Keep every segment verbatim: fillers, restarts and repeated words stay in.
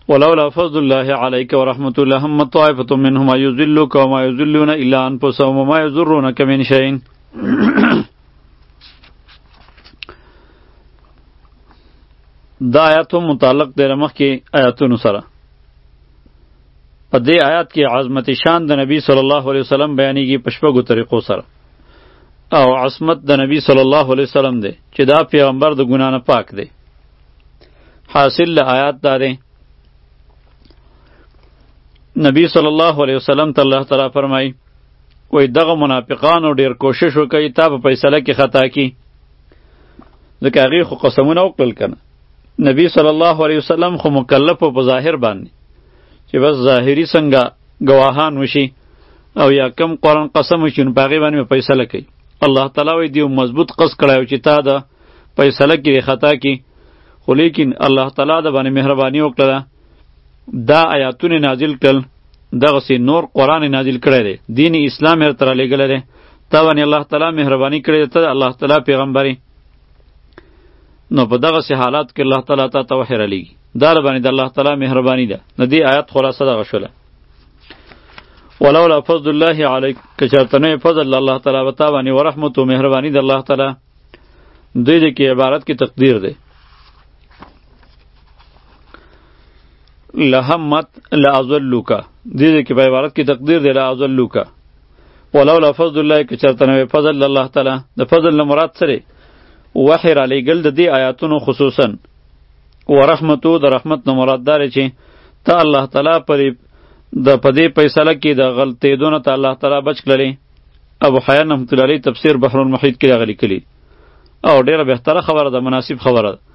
ولولا فضل الله عليك ورحمة الله هم طائفة منهم يذلوك وما يذلون إلا أنفسهم وما يضرونك من شيء. دا آیات هم متعلق دی مخکې آیاتونو سره. په دې آیات کې عظمت شان د نبی صلی الله علیه وسلم بیانېږي په شپږو طریقو سره، او عصمت د نبی صلی الله علیه وسلم دی چې دا پیغمبر د ګناه نه پاک دی. حاصل له آیات دا دی، نبی صلی الله علیه وسلم ته الله تعالی فرمایي وای دغه منافقانو ډیر کوشش وکړي تا په فیصله کې خطا کی، ځکه هغې خو قسمونه وکړل کنه. نبی صلی الله علیه وسلم خو مکلف په ظاهر باندې چې بس ظاهری څنګه گواهان وشي او یا کم قرآن قسم وشي نو په هغې باندې فیصله کوي. الله تعالی وایي دیو مضبوط قصد کړی چې تا د فیصله کې خطا کی، خو لیکن الله تعالی د باندې مهرباني وکړه، دا آیاتونه نازل کړل، دغسې نور قرآن نازل کړی دی، دین اسلام یې درته رالیږلی دی، تا باندې الله تعالی مهرباني کړې ده، ته د الله تعالی پیغمبري. نو په دغسې حالات کې الله تعالی تا ته وحی رالیږي، دا د باندې د الله تعالی مهرباني ده. د دې آیات خلاصه دغه شوله، ولولا فضل الله علیک، که چېرته نه فضل الله تعالی په تا باندې ورحمت و مهرباني د الله تعالی. دوی دې کې عبارت کې تقدیر دی، لهمت لأضلوک، دې دې کې په عبارت کې تقدیر دی لأضلوک. ولولا فضل الله، که چېرته نه فضل الله تعالی، د فضل نه مراد څه دی؟ وحی را لیږل د دې آیاتونو خصوصا. ورحمتو د رحمت نه مراد دا دی چې ته الله تعالی پرې د په دې فیصله کې د غلطېدو نه ته الله تعالی بچ کړلې. ابو حیان رحمت الله علیه تفسیر بحر المحیط کې راغلي کړي، او ډېره بهتره خبره ده، مناسب خبره ده.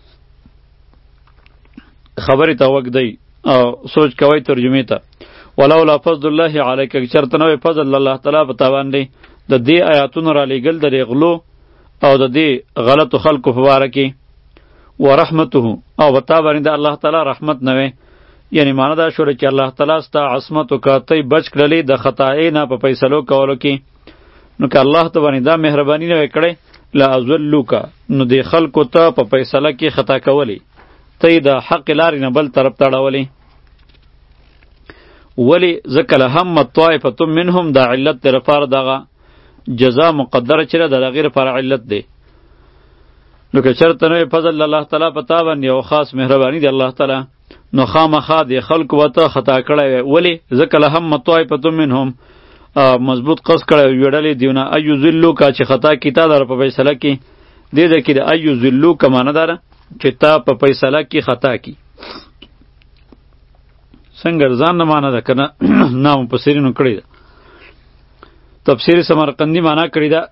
خبرې ته وږدئ او سوچ کوئ ترجمې ته. ولولا فضل الله علیک، که چېرته نه وی فضل الله تعالی په تا باندې د دې آیاتونو را لیږل د دې غلو او د دې غلطو خلکو په باره کې، ورحمته او په تا باندې د الله تعالی رحمت نه وی، یعنی معنی دا شوله چې الله تعالی ستا عصمت وکړه، ته یې بچ کړلې د خطاې نه په فیصلو کولو کې. نو که الله ته باندې دا مهرباني نه وی کړی، لأضلوک، نو دې خلکو ته په فیصله کې خطا کولی، ته یې د حق لارې نه بل طرف ته اړولی. ولی ځکه لهمت طائفة منهم، دا علت دی لپاره دغه جزا مقدره چې ده د هغې لپاره علت دی. نو که چېرته نه وی فضل الله تعالی په تا باندې یو خاص مهرباني دی الله تعالی، نو خامخا دې خلکو به ته خطا کړی وی. ولې ځکه لهمت طائفة منهم، مضبوط قصد کړی وی ویډلې دیونه ایذلوک چې خطا کی تا در په فیصله کې. دې ده کې د ایذلوک معنی داره چې تا په فیصله کې خطا کی. څنګه ځان نه معنی ده که نه؟ نه مفسرینو کړې ده، تفسیر سمرقندی معنا کړی ده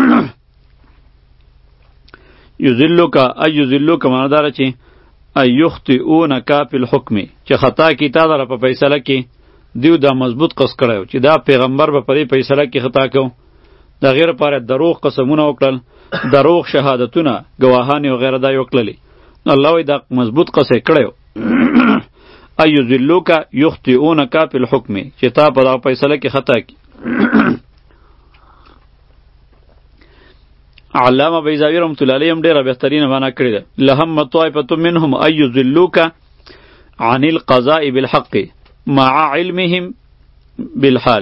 یذلوک ایذلوک معنا داره چې ایخطئونک فی الحکم، چې خطا کی تا در په فیصله کې. دیو دا مضبوط قصد کړی چې دا پیغمبر به په دې فیصله کې خطا کو، د هغې لپاره دروغ قسمونه وکړل، دروغ شهادتونه، ګواهانې وغیره دا یې وکړلې. الله وایي دا مضبوط قصد یې کړی و. ایذلوک یخطئونک فی الحکم، چې تا په دغه فیصله کې خطا کی. علامه بیضاوی رحمت الله علیه هم ډېره بهترینه معنا کړې ده، لهمت طائفة منهم ان یضلوک عن القضاء بالحق مع علمهم بالحال.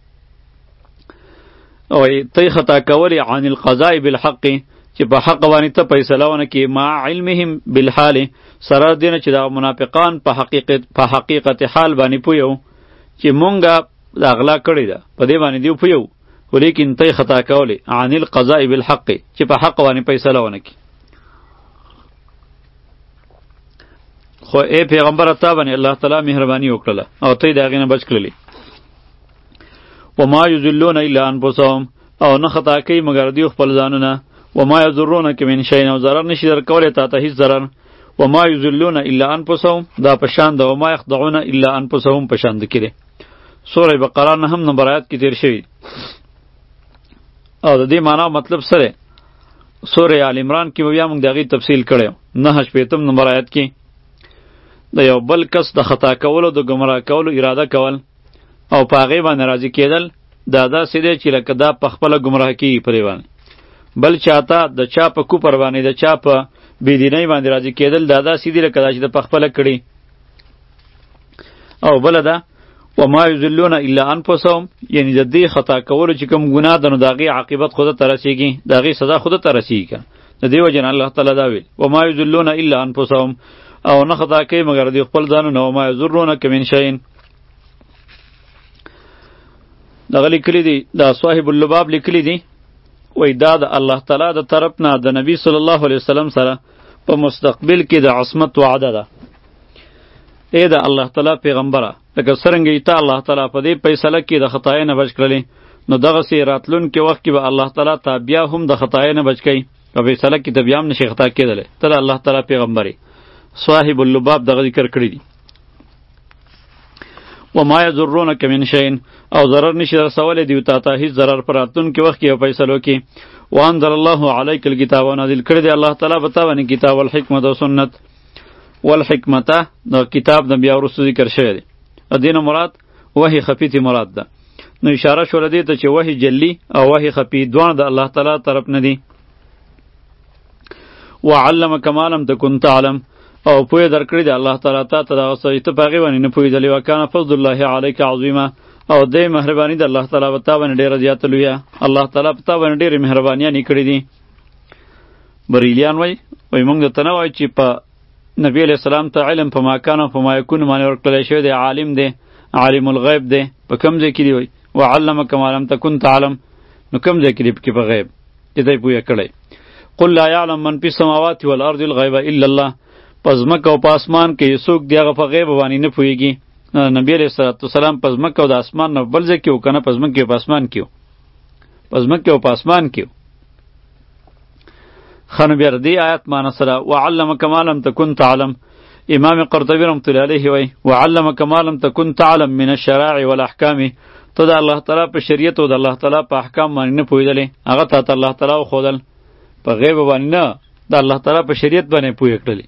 او تی خطا کولی عن القضاء بالحق، چې په حق باندې ته فیصله ونه کړې، مع علمهم بالحال، سره دې نه چې دا منافقان په حقیقت په حقیقت حال باندې پوهیو چې مونږه د اغلا کړې ده، په دې باندې دیو پوهیو، ولیکن تی خطا کولی عن القضاء بالحق، چې په حق باندې فیصله ونه کړې. خو ای پیغمبر تا باندې الله تعالی مهرباني وکړله او تی د هغې نه بچ کړلې. وما یضلون الا انفسهم، او نه خطا کوي مګر دوی خپل ځانونه. وما یضرونک من شیء، او ضرر نشي درکولی تا ته هیڅ ضرر. وما یضلون الا انفسهم، دا پشان ده وما یخدعون الا انفسهم پشان ده کړي. سوره بقره نه هم نمبر آیات کې تیر شوی، او د دې معنا مطلب سره سوره آل عمران کې بیا موږ د هغې تفصیل کړی، نهه شپېتم نمبر آیات کې د یو بل کس د خطا کولو د ګمراه کولو اراده کول او په هغې باندې راضي کېدل، دا داسې دی چې لکه دا په خپله ګمراه کېږي پرې باندې. بل چاته د چا په کوپر باندې د چا په بېدینۍ باندې راضي کېدل، دا داسې دي لکه دا چې د په خپله کړي. او بل ده وما یذلون الا انفسهم، یعنی د دې خطا کولو چې کوم ګناه ده نو د هغې عاقبت خود ته رسیږي، د هغې سزا خود ته رسیږي کنه. د دې وجه نه الله تعالی دا ویل وما یذلون الا انفسهم، او نه خطا کوي مگر دوی خپل ځانونه، وما یضرونک من شیء. دغه لیکلي دي دا صاحب اللباب لیکلي دي وای دا د الله تعالی د طرف نه د نبی صلی الله علیه وسلم سره په مستقبل کې د عصمت وعده ده. ای د الله تعالی پیغمبره، لکه څرنګه ته الله تعالی په دې فیصله کې د خطای نه بچ کړلې، نو دغسې راتلونکي وخت کې به الله تعالی ته بیا هم د خطای نه بچ کوي، په فیصله کې ته بیا هم نشي خطا کېدلی. ته د الله تعالی پیغمبرې. صاحب اللباب دغه ذکر کړي دي. وما یضرونک من شیء، او ضرر نشي رسولی دیو تا ته هیڅ ضرر په راتلونکي وخت کې او فیصلو کې. وانزل الله علیک الکتاب، او نازل کړی دی الله تعالی په تا باندې کتاب والحکمت او سنت. والحکمته د کتاب نه بیا وروسته ذکر شوی دی، دینه مراد وحی خفی تی مراد ده. نو اشاره شوله دی ته چې وحی جلی او وحی خفی دواړه د الله تعالی طرف نه دي. وعلمک ما لم تکن تعلم، او پوی درکړی دی الله تعالی ته ته دغه څه چې ته په هغې باندې نه پوهېدلې. وکان فضل الله علیک عظیما، او دې مهرباني د الله تعالی په تا باندې ډېره زیاته لویه. الله تعالی په تا باندې ډېرې مهربانیانې کړي دي. بریلیان وایي وایي موږ درته نه وایو چې په نبی علیہ السلام ته علم په ما کان او په ما یکون باندې ورکړلی شوی دی، عالم دی، عالم الغیب دی. په کوم ځای کې دی وایي وعلمک ما لم تکن تعلم، نو کوم ځای کې دی پکې په غیب چې دی پوهه کړی. قل لا یعلم من فی السماوات والارض الغیب الا الله، په ځمکه او په اسمان کې څوک دی هغه په غیب باندې نه پوهېږي. نبی علیہ السلام په ځمکه او د اسمان نه بل ځای کې و که نه، په ځمکه او په اسمان کې و، په ځمکه او په اسمان کې و. ښه نو بیا د دې آیت معنی سره وعلمک ما لم تکن تعلم. امام قرطبي رحمة الله علیه وایي وعلمک ما لم تکن تعلم من الشرائع والاحکام، ته د الله تعالی په شریعت او د الله تعالی په احکام باندې نه پوهېدلې، هغه تا ته الله تعالی وښودل، په غیب باندې نه، د الله تعالی په شریعت باندې پوهې کړلې.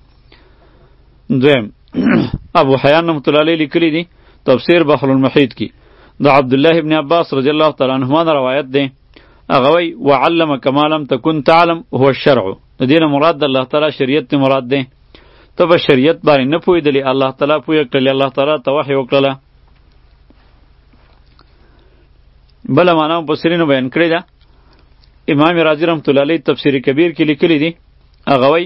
دویم ابو حیان رحمة الله علیه لیکلی دی تفسیر بحر المحیط کی د عبدالله ابن عباس رضی الله تعالی عنهما نه روایت دی. هغه وایي وعلمک ما لم تکن تعلم هو الشرع، د دې نه مراد د الله تعالی شریعت نه مراد دی. ته په شریعت باندې نه پوهېدلې، الله تعالی پوهه کړلې، الله تعالی ته وحی وکړله. بله معنا مفسرینو بیان کړې ده. امام رازی رحمة الله علیه تفسیر کبیر کې لیکلی دی، هغه وایي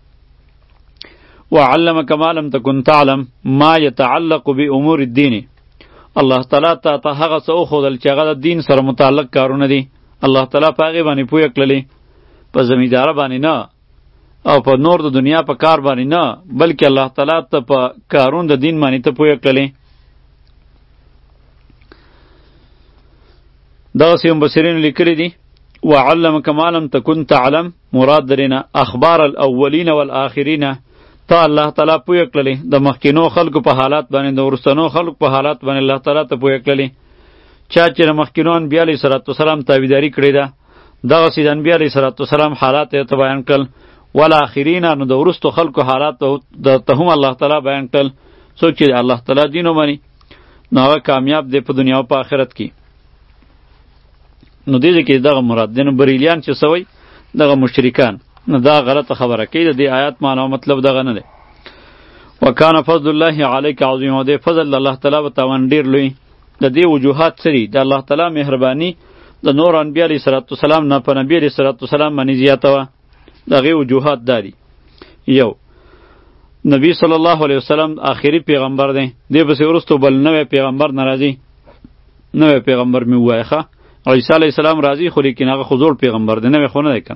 وعلمک ما لم تکن تعلم ما یتعلق بامور الدین، الله تعالی ته ته هغه څه وښودل چې هغه د دین سره متعلق کارونه دي. الله تعالی په هغې باندې پوهه کړلې، په زمینداره باندې نه او په نور د دنیا په کار باندې نه، بلکې الله تعالی ته په کارون د دین باندې ته پوهه کړلې. دغسې مبصرینو لیکلي دي وعلمک ما لم تکن تعلم، مراد درینه اخبار الاولین والآخرین، تا الله تعالی پوهه کړلې د مخکینو خلکو په حالات باندې، د وروستنو خلکو په حالات باندې الله تعالی ته پوهه کړلې. چا چې د مخکینو انبیا علیه صلات وسلام تابعداري کړې ده، دغسې د انبیا علیه صلات وسلام حالات یې ته بیان کړل. والآخرین، نو د وروستو خلکو حالات ته هم الله تعالی بیان کړل. څوک چې الله تعالی دین ومني نو هغه کامیاب دی په دنیا او په آخرت کې. نو دې کې دغه مراد دی. نو بریلیان چې سوی دغه مشرکان، نو دا غلطه خبره کوي. د دې آیات معنا او مطلب دغه نه دی. وکان فضل الله علیک عظیم، او دې فضل الله تعالی په تاوان ډیر لوی. د دې وجوهات سری د الله تعالی مهرباني د نور انبیاء علیه صلوات والسلام نه په نبی علیه صلوات والسلام باندې زیاته وه. دغه وجوهات داري. یو، نبی صلی الله علیه وسلم آخري پیغمبر دی، دې پسې وروسته بل نوی پیغمبر نه راځي. نوی پیغمبر مې ووایه ښه، عیسی علیه السلام راځي، خو لیکن هغه خو زوړ پیغمبر دی، نوی خو نه دی که.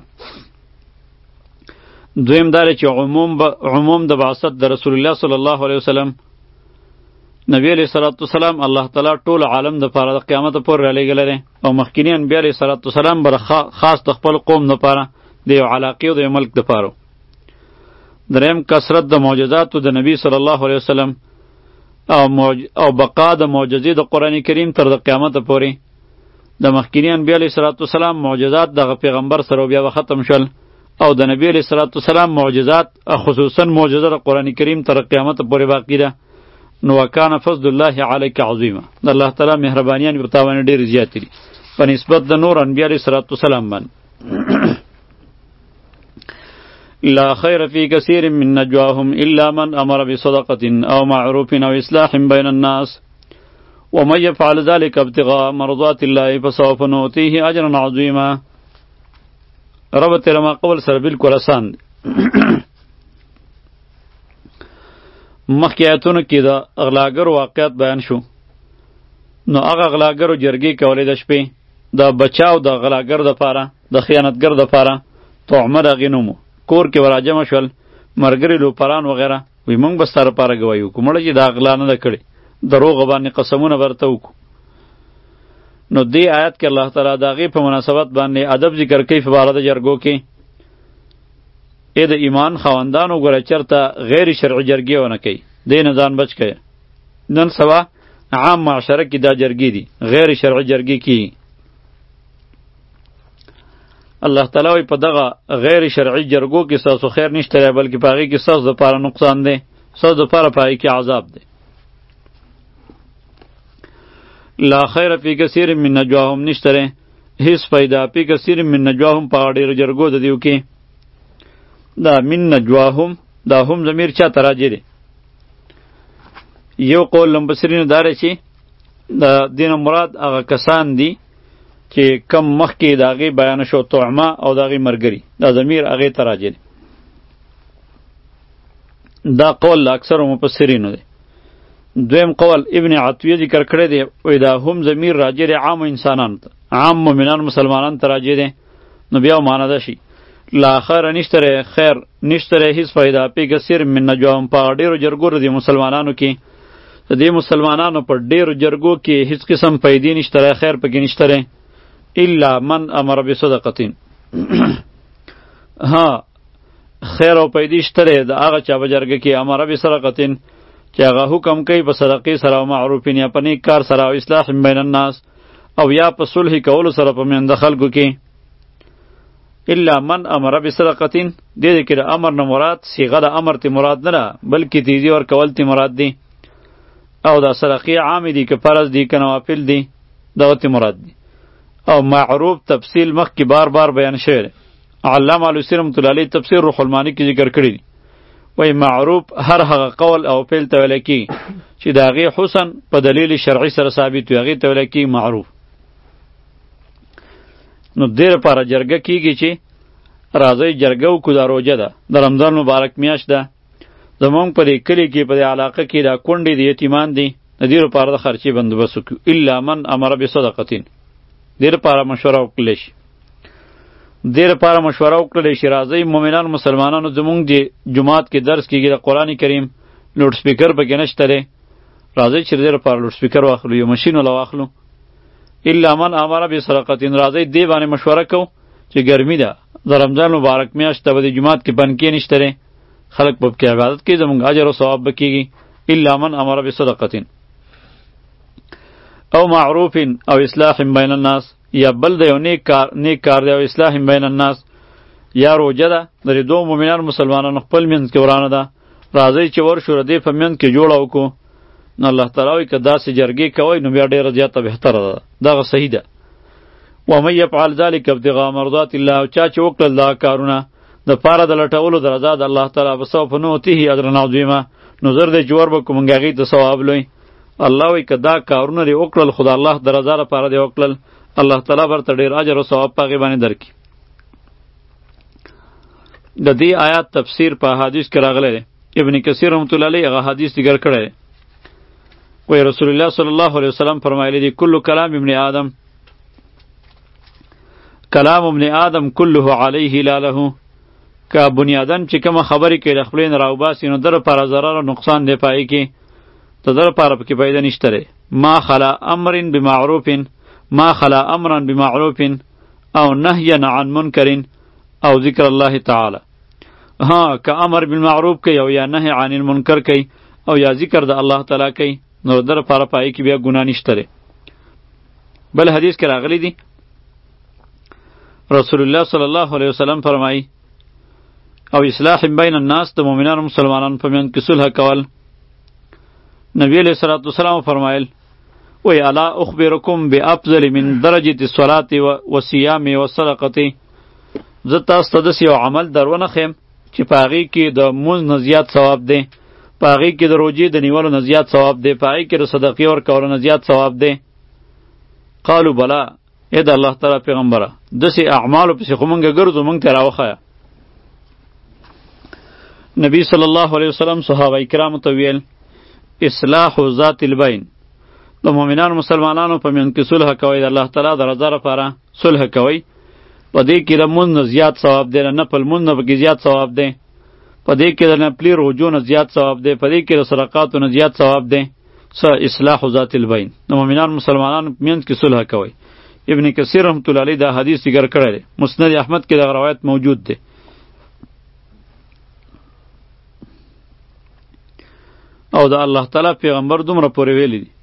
دویم دا چې عموم عموم د بعثت د رسول الله صلی الله علیه وسلم، نبی علیه صلوات والسلام الله تعالی ټول عالم د پاره د قیامت پورې رالیږلی دی، او مخکینی انبیا علیه صلوات والسلام بر خاص د خپل قوم دپاره د یو علاقې او د یو ملک دپاره. دریم کثرت د معجزاتو د نبی صلی الله علیه وسلم او موج... او بقا د معجزې د قرآن کریم تر د قیامت پورې. د مخکینی انبیا علیه صلوات والسلام معجزات دغه پیغمبر سره بیا ختم شول، او د نبی علیه صلوات والسلام معجزات خصوصا معجزه د قرآن کریم تر قیامت پورې باقی ده. نو وکان فضل الله علیک عظیمه، د الله تعالی مهربانیان په تا باندې ډېرې زیاتې دي په نسبت د نور انبیا علیه صلوات والسلام باندې. لا خیر فی کثیر من نجواهم الا من امر بصدقة او معروف او اصلاح بین الناس ومن يفعل ذلك ابتغاء مرضات الله فسوف نؤتيه اجرا عظیما. رب تیرا ما قبل سره بالکل آسان دی. مخکې آیتونو کې د اغلاګرو واقعیت بیان شو. نو هغه اغلاګرو جرګې کولې د شپې د بچاو د اغلاګر دپاره د خیانتګر دپاره طعمه د هغې نوم کور کې وراجمع شول ملګري لوپران وغیره وی موږ به ستا لپاره ګواهي وکړو مړه چې دا غلا نه ده کړې دروغه باندې قسمونه ورته وکړو. نو دې آیت کې الله تعالی د هغې په مناسبت باندې ادب ذکر کوي په باره د جرګو کې. ای د ایمان خاوندانو ګوره چېرته غیر شرعي جرګې ونه کوي دې نه ځان بچ کوي. نن سبا عام معاشره کې دا جرګې دي غیر شرعي جرګې کېږي. الله تعالی وی په دغه غیر شرعي جرګو کې ستاسو خیر نشته دی بلکې په هغې کې ستاسو دپاره نقصان دی ستاسو دپاره په هغې کې عذاب دی. لا خیر فی کثیر من نجواهم نشته دی هیڅ فایده فی کثیر من نجواهم په هغه ډېرو جرګو د دیو کې. دا من نجواهم دا هم ضمیر چا ته راجع دی. یو قول لمبصرینو دا دی چې د دې نه مراد هغه کسان دي چې کم مخکې د هغې بیان شو طعمه او د هغې ملګري دا ضمیر هغې ته راجع دی. دا قول د اکثرو مفسرینو دی. دویم قول ابن عطیه ذکر کړی دی وایي دا هم ضمیر راجع دی عامو انسانانو ته عام مؤمنان مسلمانانو ته راجع دی. نو بیا معنی ده شي لا خیر نشتره خیر نشتره هیڅ فایده پی کثیر من نجواهم په ډېرو جرګو د مسلمانانو کې د دې مسلمانانو په ډېرو جرګو کې هیڅ قسم فایدې نشتره خیر پکې نشتره الا من امر بصدقه. ها خیر او پیدې شتره د هغه چا په جرګه کې امر بصدقه چې هغه حکم کوي په صدقې سره او معروفین یا په نیک کار سره او اصلاح بین الناس او یا په صلح کولو سره په منځ خلکو کې. الا من امر بصدقه دې دې کې د امر نه مراد صیغه د امر ته مراد نه ده بلکې تیزی ور کول ته مراد دی او دا صدقې عام دي که فرض دي که نوافل دي دغه ته مراد دی. او معروف تفصیل مخکې بار بار بیان شوی دی. علامه علوسی رحمة الله علیه تفسیر روح المانی کې ذکر کړی دی وایي معروف هر هغه قول او فعل ته ویل کېږي چې د هغې حسن په دلیل شرعي سره ثابت وي هغې ته ویل کېږي معروف. نو دې لپاره جرګه کېږي چې راځئ جرګه وکړو دا روژه ده د رمضان مبارک میاشت ده زمونږ په دې کلي کې په دې علاقه کې دا کونډې د یتیمان دي د دې لپاره د خرچې بندوبست وکړو الا من امر بصدقه دې لپاره مشوره وکړلی شي دې لپاره مشوره وکړلی شي راځئ مؤمنان مسلمانانو زمونږ د جومات کې درس کېږي د قرآن کریم لوډ سپیکر پکې نشته دی راځئ چې دې لپاره لوډ سپیکر واخلو یو مشین ولا واخلو الا من امر بصدقه راځئ دې باندې مشوره کوو چې ګرمي ده د رمضان مبارک میاشت ته به د جومات کې پنکې نشته دی خلک به پکې عبادت کوي زمونږ اجر او ثواب به کېږي الا من امر بصدقه او معروف او اصلاح بین الناس یا بل د یو نیک کار نیک کار دی او اصلاح بین الناس یا روجه ده د دوه مؤمنان مسلمانانو خپل منځ کې ورانه ده راځئ چې ورشو د دې په منځ کې جوړه وکړو. نو الله تعالی وایي که داسې جرګې کوئ نو بیا ډېره زیاته بهتره ده دغه صحیح ده. ومن یفعل ذلک ابتغاء مرضات الله او چا چې وکړل دغه کارونه د پاره د لټولو د رضا د الله تعالی فسوف نؤتیه اجرا عظیما نو زر دی چې وربکو موږ هغې ته ثواب لوی. الله وایي که دا کارونه دې وکړل خو د الله د رضا لپاره دې وکړل الله تعالی برته ډېر اجر او ثواب په هغې باندې درکړي. د دې آیات تفسیر په احادیث کې راغلی دی ابن کثیر رحمة الله علیه هغه حدیث ذکر کړی دی وایي رسول الله صلی الله علیه وسلم فرمایلی دی کل کلام ابن آدم کلام ابن آدم کله علیه لا له که بنی آدم چې کومه خبرې کوي د خپلې نه راوباسي نو در لپاره ضرر او نقصان دی په هغې کې ته در لپاره پکې پیدا نشته دی. ما خلا امر بمعروف ما خلا امرا بمعروف او نهیا عن منکر او ذکر الله تعالی. ها که امر بالمعروف کوي او یا نهی عن المنکر کوي او یا ذکر د الله تعالی کوي نو در لپاره په هغې کې بیا ګناه نشته دی. بل حدیث کې راغلی دی رسول الله صلی الله علیه وسلم فرمایي او اصلاح بین الناس د مؤمنانو مسلمانانو په منځ کې صلح کول. نبی علیه الصلاة والسلام فرمایل وی الا اخبرکم بافضل من درجه الصلاة والصيام والصدقه زه تاسو ته داسې یو عمل در ونه ښیم چې په هغې کې د مونځ نه زیات ثواب دی، په هغې کې د روژې د نیولو نه زیات ثواب دی، په هغې کې د صدقې ورکولو نه زیات ثواب دی؟ قالو بلا، ای د الله تعالی پیغمبره، داسې اعمالو پسې خو مونږ ګرځو، مونږ ته راوښیه. نبی صلی الله علیه وسلم صحابه کرامو ته ویل اصلاح ذات البین، د مؤمنانو مسلمانانو په منځ کې صلح کوئ، د الله تعالی د رضا لپاره صلح کوئ. په دې کې د مونځ نه زیات ثواب دی، د نفل مونځ نه پکې زیات ثواب دی، په دې کې د نفلي روژو نه زیات ثواب دی، په دې کې د صدقاتو نه زیات ثواب دی. څه اصلاح ذات البین، د مؤمنانو مسلمانانو په منځ کې صلح کوئ. ابن کثیر رحمت الله علیه دا حدیث ذکر کړی دی، مسند احمد کې دغه روایت موجود دی. او د الله تعالی پیغمبر دومره پورې ویلی دی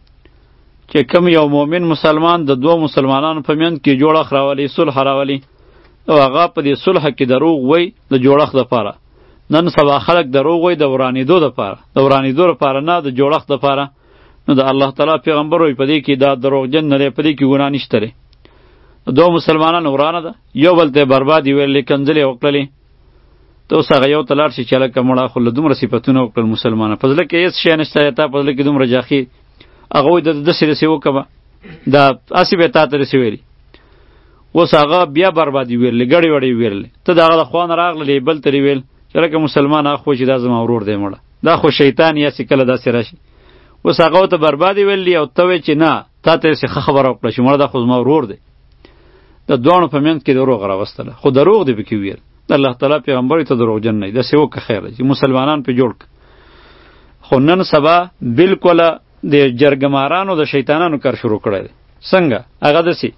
چې کم یو مؤمن مسلمان د دوه مسلمانانو په منځ کې جوړښت راولي، صلح راولي، او هغه په دې صلح کې دروغ وای د جوړښت لپاره. نن سبا خلک دروغ وای د ورانېدو لپاره، د ورانېدو لپاره نه، د جوړښت لپاره. نو د الله تعالی پیغمبر وای په دې کې دا دروغجن نه دی، په دې کې ګناه نشته دی. دوه مسلمانانو ورانه ده، یو بل ته بربادي ویلې، کنځلې وکړلې. ته اوس هغه یو ته لاړ شي چې هلکه مړه خو له دومره صفتونه وکړل مسلمانه، په زړه کې هېڅ شی نشته، تا په زړه کې دومره جاخي، هغه وایي د داسې داسې وکړه، دا هسې به یې تا ته داسې ویلي. اوس هغه بیا بربادي ویلې، ګډې وډې ویلې، ته د هغه د خوا نه راغللې، بل ته یې ویل چې هلکه مسلمان هغه خو چې دا زما ورور دی مړه، دا خو شیطان یاسې کله داسې راشي. اوس هغه ورته بربادي ویلې او ته وایې چې نه، تا ته یې ښه خبره وکړه چې مړه دا خو زما ورور دی. د دواړو په منځ کې دروغ راوستله، خو دروغ دې پکې ویل. د الله تعالی پیغمبر ته دروغجن نه دی، داسې وکړه خیر دی چې مسلمانان پې جوړ کړه. خو نن سبا بالکل د جرګمارانو د شیطانانو کار شروع کړی دی. څنګه؟ هغه داسې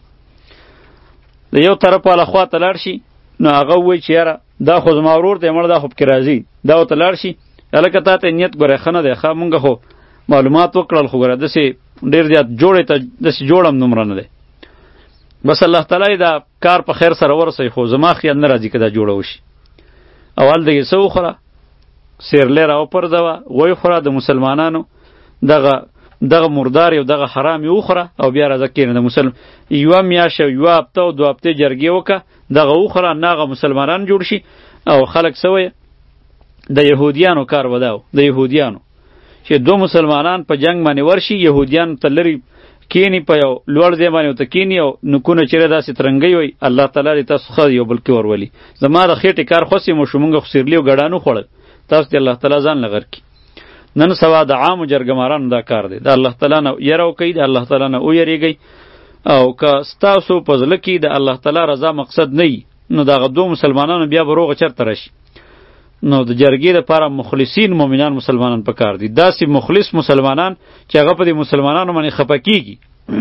د یو طرف والا خوا ته لاړ شي، نو هغه ووایي چې یاره دا خو زما ورور دی مړه، دا خو پکې راځي، دا ورته لاړ شي، هلکه تا ته نیت ګوره ښه نه دی، ښه مونږ خو معلومات وکړل، خو ګوره داسې ډېر زیات جوړې ته داسې جوړ هم دومره نه دی. بس الله تعالی دا کار په خیر سره ورسوي، خو زما خیال نه راځي که دا جوړه وشي. او هلته یې څه وخوره، سیرلی راوپرځوه، غوی خوره، د مسلمانانو دغه دغه مردار یو دغه حرام یې وخوره، او بیا راځه کښېنه. د مسلم یوه میاشت او یوه هفته او دوه هفتې جرګې وکړه، دغه وخوره، نه هغه مسلمانان جوړ شي. او خلک څه وایه، د یهودیانو کار به دا و، د یهودیانو چې دوه مسلمانان په جنګ باندې ورشي، یهودیان ته لرې کینی په یو لوړ ځای باندې ورته کینی، او نکونه چیرې داسې ترنګۍ وي، الله تعالی دې تاسو ښه یو بل کې ورولي. زما د خېټې کار خوښ مو شو، مونږ خو سیرلي او ګډانو خوړل، تاسو دې الله تعالی ځان له غر کړي. نن سبا د عامو جرګمارانو دا کار دی، د الله تعالی نه یره وکئ، د الله تعالی نه ویریږئ. او که ستاسو په زړه کې د الله تعالی رضا مقصد نه وي، نو دغه دوه مسلمانانو بیا به روغه چرته راشي. نو د جرګې لپاره مخلصین مؤمنان مسلمانان پکار دي، داسې مخلص مسلمانان چې هغه په دې مسلمانانو باندې خفه کیږي.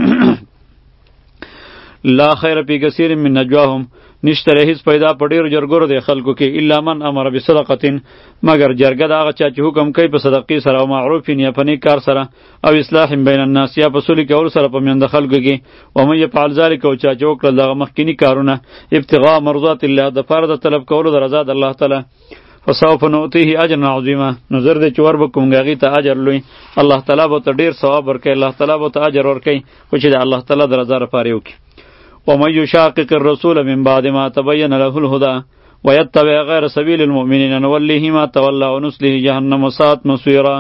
لا خیر فی کثیر من نجواهم، نشته هیڅ پیدا په ډېرو جرګو د خلکو کې، الا من امر بصدقه، مگر جرګه د هغه چا چې حکم کوي په صدقې سره، او معروف یا په نیک کار سره، او اصلاح بین الناس، یا په صلح کولو سره په میند خلکو کې. ومن یفعل ذلک، او چا چې وکړل دغه مخکینی کارونه ابتغاء مرضات الله، د پاره د طلب کولو د رضا د الله تعالی، فسوف نؤتیه اجرا عظیما، نظر دې چې ور بکوم هغې ته اجر لوی، الله تعالی به ته ډېر ثواب ورکوي، الله تعالی به ته اجر ورکوي، خو چې د الله تعالی د رضا لپاره یې وکړي. ومن یشاقق الرسول من بعد ما تبین له الهدى ویتبع غیر سبیل المؤمنین نولیه ما تولى ونصلیه جهنم وساءت مصیرا.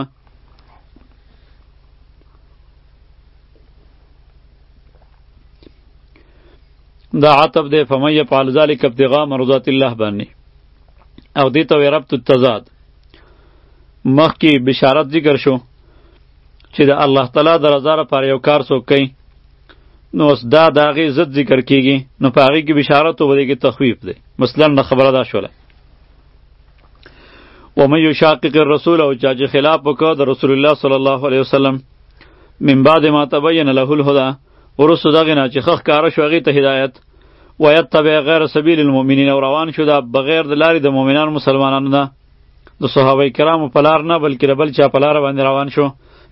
دا عطف دی فمن یفعل ذلک ابتغاء مرضات الله باندې، او دې ته وی ربط التضاد. مخکې بشارت ذکر شو چې د الله تعالی د رضا لپاره یو کار څوک کوي، نو اوس دا د هغې ضد ذکر کیږي، نو په هغې کې بشارت و په دې کې تخویف دی. مثلا د خبره دا شوله ومن یشاقق الرسول، او چا چې خلاف وکړه د رسول الله صلی الله علیه وسلم، من بعد ما تبین له الهدى، وروسته دغې نه چې ښه ښکاره شو هغې ته هدایت، ویتبع غیر سبیل المؤمنین، او روان شو دا بغیر د لارې د مؤمنانو مسلمانانو نه، د صحابه کرامو په لار نه بلکې د بل چا په لاره باندې روان شو.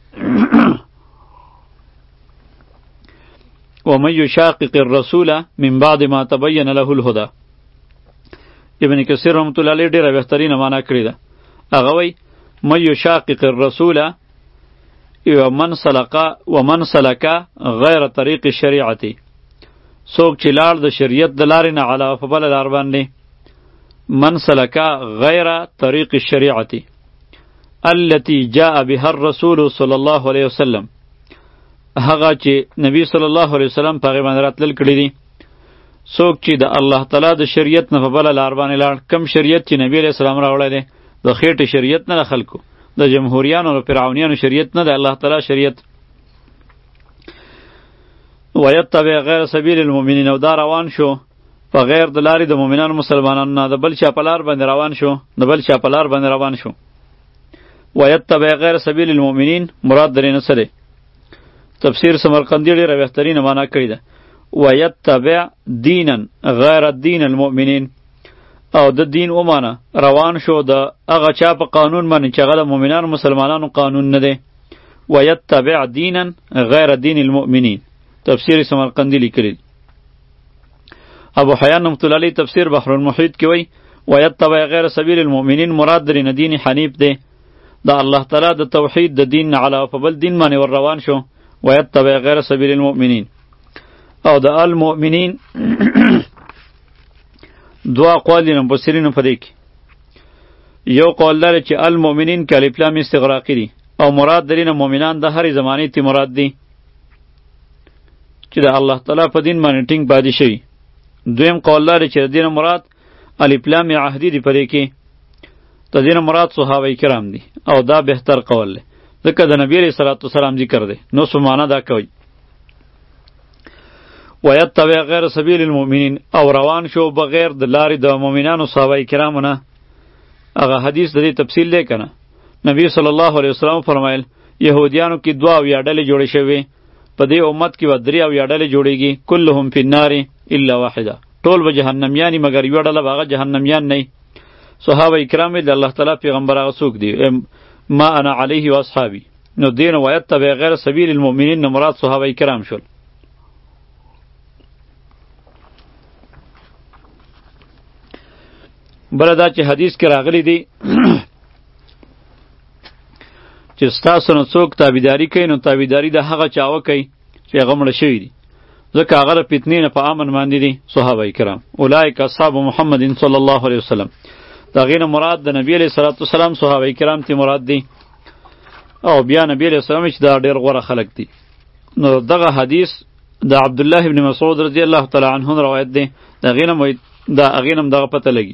ومن یشاقق الرسول من بعد ما تبین له الهدى، ابن کثیر رحمت الله علیه ډېره بهترینه معنا کړې ده. هغه وایي من یشاقق الرسول ومن سلک ومن سلک غیر طریق الشریعة، څوک چې لاړ د شریعت د لارې نه علاوه په بله لار باندې، من سلک غیر طریق الشریعة التي جاء بها الرسول صلی الله علیه وسلم، هغه چې نبی صلی الله علیه وسلم په هغې باندې راتلل کړي دي. څوک چې د الله تعالی د شریعت نه په بله لار باندې لاړ، کم شریعت چې نبی علیه السلام راوړی دی، د خېټې شریعت نه د خلکو، د جمهوریانو او فرعونیانو شریعت نه د الله تعالی شریعت. ویتبع غیر سبیل المؤمنین، او دا روان شو په غیر د لارې د مؤمنانو مسلمانانو نه، د بل چا په لار باندې روان شو، د بل چا په لار باندې روان شو. ویتبع غیر سبیل المؤمنین مراد درې نه څه دی؟ تفسیر سمرقندی ډېره بهترینه معنا کړې ده. ویتبع دینا غیر دین المؤمنین، او د دین ومانه روان شو د هغه چا په قانون باندې چې هغه د مؤمنانو مسلمانانو قانون نه دی. ویتبع دینا غیر دین المؤمنین، تفسیر سمرقندی لیکلی. ابو حیان رحمة الله علیه تفسیر بحر المحیط کې وایي ویتبع غیر سبیل المؤمنین مراد درې نه دین حنیف دی، د الله تعالی د توحید د دین نه علاوه په بل دین باندې ور روان شو. ویتبع غیر سبیل المؤمنین، او د المؤمنین دوا اقوال دي مفسرینو په دې کې. یو قول لري چې المؤمنین کې الف لام استغراقی دي، او مراد درینه مؤمنان د هرې زمانې تی مراد دي چې د الله تعالی په دین باندې ټینګ پاتې شوي. دویم قول لري چې د دین مراد الف لام عهدی دي په دې کې، د دین مراد صحابه کرام دي، او دا بهتر قول دی ځکه د نبی علیه الصلاة والسلام ذکر دی. نو سمانه دا کوي. ویتبع غیر سبیل المؤمنین، او روان شو بغیر د لارې د مؤمنانو صحابه کرامو نه. هغه حدیث د دې تفصیل دی کنه. نبی صلی الله علیه وسلم فرمایل یهودیانو کې دوه اویا ډلې جوړې شوې، په دې امت کې به درې اویا ډلې جوړېږي، کلهم فی النار الا واحده، ټول به جهنمیانی مګر یوه ډله به هغه جهنمیان نه وي. صحابه کرام د الله تعالی پیغمبر هغه څوک دی؟ ما انا علیه و اصحابی. نو دین ویتبع غیر سبیل المؤمنین نه مراد صحابه کرام شول. بله دا چې حدیث کې راغلی دی چې ستاسو نه څوک تابعداري کوي، نو تابعداري د هغه چا وکئ چې هغه مړه شوي دي، ځکه هغه د فتنې نه په امن باندې دي صحابه کرام. اولئک اصحاب محمد صلی الله علیه وسلم، د هغې نه مراد د نبی علیه صلات وسلام صحابه کرام تی مراد دی، او بیا نبی علیه السلام چې دا ډېر غوره خلک دي. نو دغه حدیث د عبدالله ابن مسعود رضی الله تعالی عنه روایت دی، د هغې نه د هغې نه دغه پته لګي.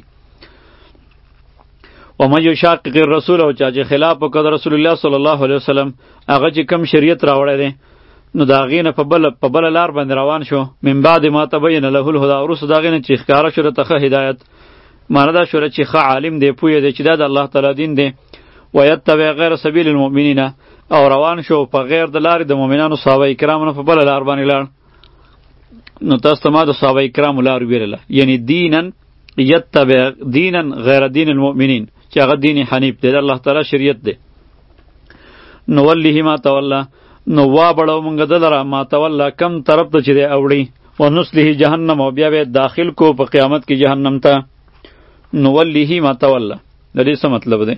ومن یشاقق الرسول، او چا چې خلاف وکړ د رسول الله صلی الله علیه وسلم، هغه چې کم شریعت راوړی دی، نو د هغې نه په بله په بله لار باندې روان شو. من بعد ما تبین له الهدی، وروسته د هغې نه چې ښکاره شو درته ښه هدایت، معنی دا شوله چې ښه عالم دی، پوهه دی چې دا د الله تعالی دین دی. ویتبع غیر سبیل المؤمنین، او روان شو په غیر د لارې د مؤمنانو صحابه کرامو نه په بله لار باندې لاړ. نو تاسو ته ما د صحابه کرامو لار ویلله، یعنی دینا یتبع دینا غیر دین المؤمنین، چې هغه دین حنیف دی، د الله تعالی شریعت دی. نو ولیه ما تولا، نو وابړو مونږ د لره ما تولا کم طرف ته چې دی اوړي، ونسلیه جهنم، او بیا به داخل کو په قیامت کې جهنم ته. نو ولیه ما تولا د دې څه مطلب دی؟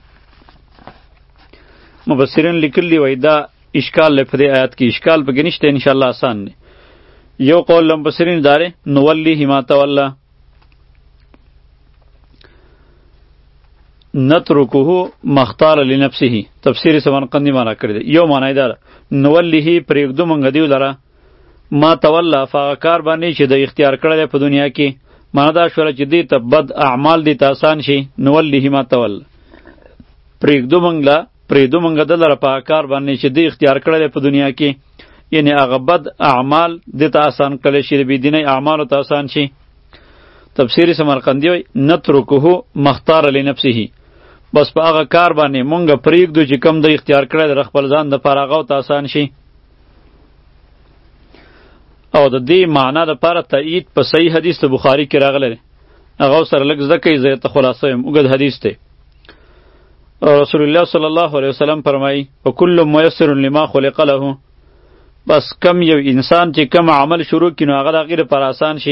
مفسرین لیکلی وای دا اشکال لري په دې آیات کې، اشکال پکې نشته، ان شاء الله آسان دی. یو قول مفسرین داره نو ولیه ما تولا نترکه مختار لنفسه، تفسیر سمرقندی معنا کړی دی. یو معنی دا نولیه پرېږدو مونږ دیو لره ما تولا فهغه کار باندې چې د اختیار کړی دی په دنیا کې، معنا دا شوله چې دې ته بد اعمال دې ته آسان شي. نولیه ما تولا پرېږدو مونږ له پرېږدو مونږ د لره په هغه کار باندې چې دې اختیار کړی دی په دنیا کې، یعنی هغه بد اعمال دې ته آسان کړی شي، د بېدینۍ اعمالو ته آسان شي. تفسیر سمرقندی وایي نترکه مختار لنفسه، بس په هغه کار باندې مونږ پرېږدو چې کم د اختیار کړی د خپل ځان دپاره هغه ورته آسان شي. او د دې معنا دپاره تایید په صحیح حدیث د بخاري کې راغلی دی، هغه سره لږ زده کوئ، زه ته خلاصه یم، اوږد حدیث دی. رسول الله صلی الله علیه وسلم فرمایي وکل میسر لما خلق له، بس کم یو انسان چې کم عمل شروع کړي نو هغه د هغې دپاره آسان شي.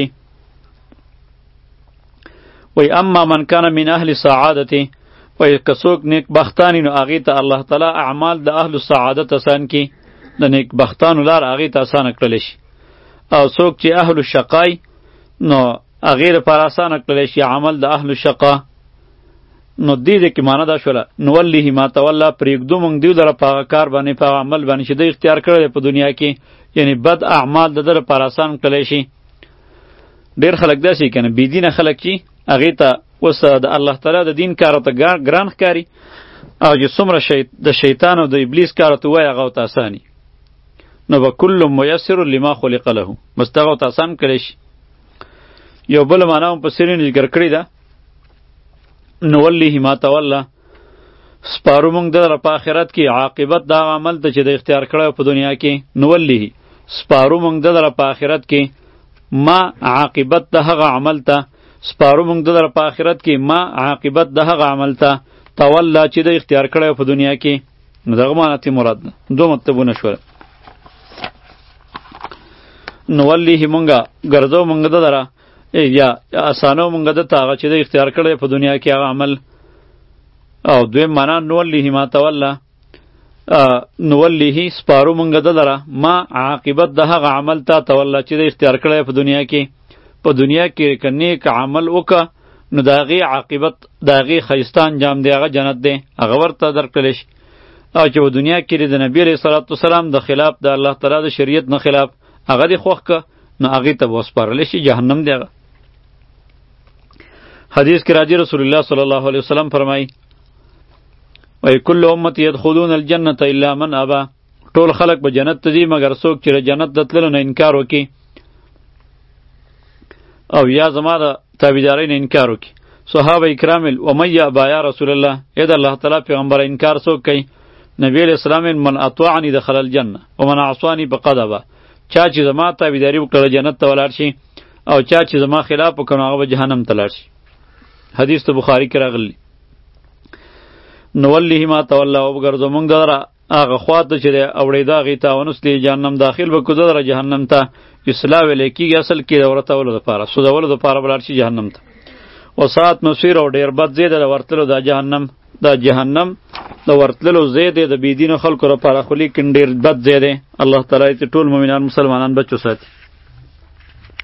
وی اما من کان من اهل سعادته، وی که څوک نیک بختانی نو هغې ته الله تعالی اعمال د اهل سعادت آسان کړي، د نیک بختانو لار هغې ته آسانه کړلی شي. او څوک چې اهل شقای نو هغې دپاره اسانه کړلی شي عمل د اهل شقا. نو دې دې کې معنی دا شوله نولیه ما تولی، پرېږدو موږ دیو لره په هغه کار باندې په هغه عمل باندې چې دی اختیار کړی دی په دنیا کې، یعنی بد اعمال د ده لپاره اسان کړلی شي. ډېر خلک داسې که نه بېدینه خلک چې هغې ته اوس د الله تعالی د دین کار ته ګران ښکاري او چې څومره شی د شیطان او د ابلیس کار ته وایي هغه ورته اساني، نو به کل میسر لما خلق له، بس دغه ورته اسان کړی شي. یو بل معنا هم مفسرینو ذکر کړې ده نولیه ما تولی، سپارو موږ دلته په آخرت کې عاقبت دا عمل ته چې د اختیار کړی په دنیا کې. نولیه سپارو موږ دلته په آخرت کې ما عاقبت د هغه عمل ته، سپارو موږ دلته په آخرت کې ما عاقبت د هغه عمل ته تولی چې د اختیار کړی په دنیا کې. نو دغه معنا ته مراد ده. دوه مطلبونه شول. نولیه مونږه ګرځو مونږ دلته یا اسانو مونږ دته هغه چې د اختیار کړی په دنیا کې هغه عمل. او دویم معنا نولیه ما تولی، نولیه سپارو مونږ دلته ما عاقبت د هغه عمل ته تولی چې د اختیار کړی په دنیا کې. په دنیا کې که نیک عمل وکړه نو د هغې عاقبت د هغې ښایسته انجام دی هغه جنت دی، هغه ورته درکړلی شي. او چې په دنیا کې د نبي علیه صلات وسلام د خلاف د الله تعالی د شریعت نه خلاف هغه دې خوښ که نو هغې ته به وسپارلی شي جهنم دی هغه. حدیث کې راځي رسول الله صلی الله علیه وسلم فرمایي وای کل امتی یدخلون الجنة الا من ابا، ټول خلق به جنت ته ځي مګر څوک چې جنت د تللو نه انکار وکړي او یا زما د تابعدارۍ نه انکار وکړي. صحابه کرام ومن یابا یا رسول الله، ای د الله تعالی پیغمبر انکار څوک کوي؟ نبی علیہ السلام من اطاعنی دخل الجنه ومن عصانی فقد ابا، چا چې زما تابعداري وکړه جنت ته ولاړ شي او چا چې زما خلاف وکړه هغه به جهنم ته لاړ شي. حدیث ته بخاری کې راغلی. نولیه ما تولی، وګرځو موږ دلته هغه خوا ته چې دی اوړېده هغې ته ونسلي جهنم، داخل به کړو دلته جهنم ته. اصلاح ویلی کېږي اصل کې د ورتولو دپاره، سودولو دپاره به لاړ شي جهنم ته. وساعت مصیر او ډېر بد ځای دی د ورتلو دا جهنم، دا جهنم د ورتللو ځای دی د بېدینو خلکو لپاره، خو لیکن ډېر بد ځای دی. الله تعالی دې ټول مؤمنان مسلمانان بچو ساتي.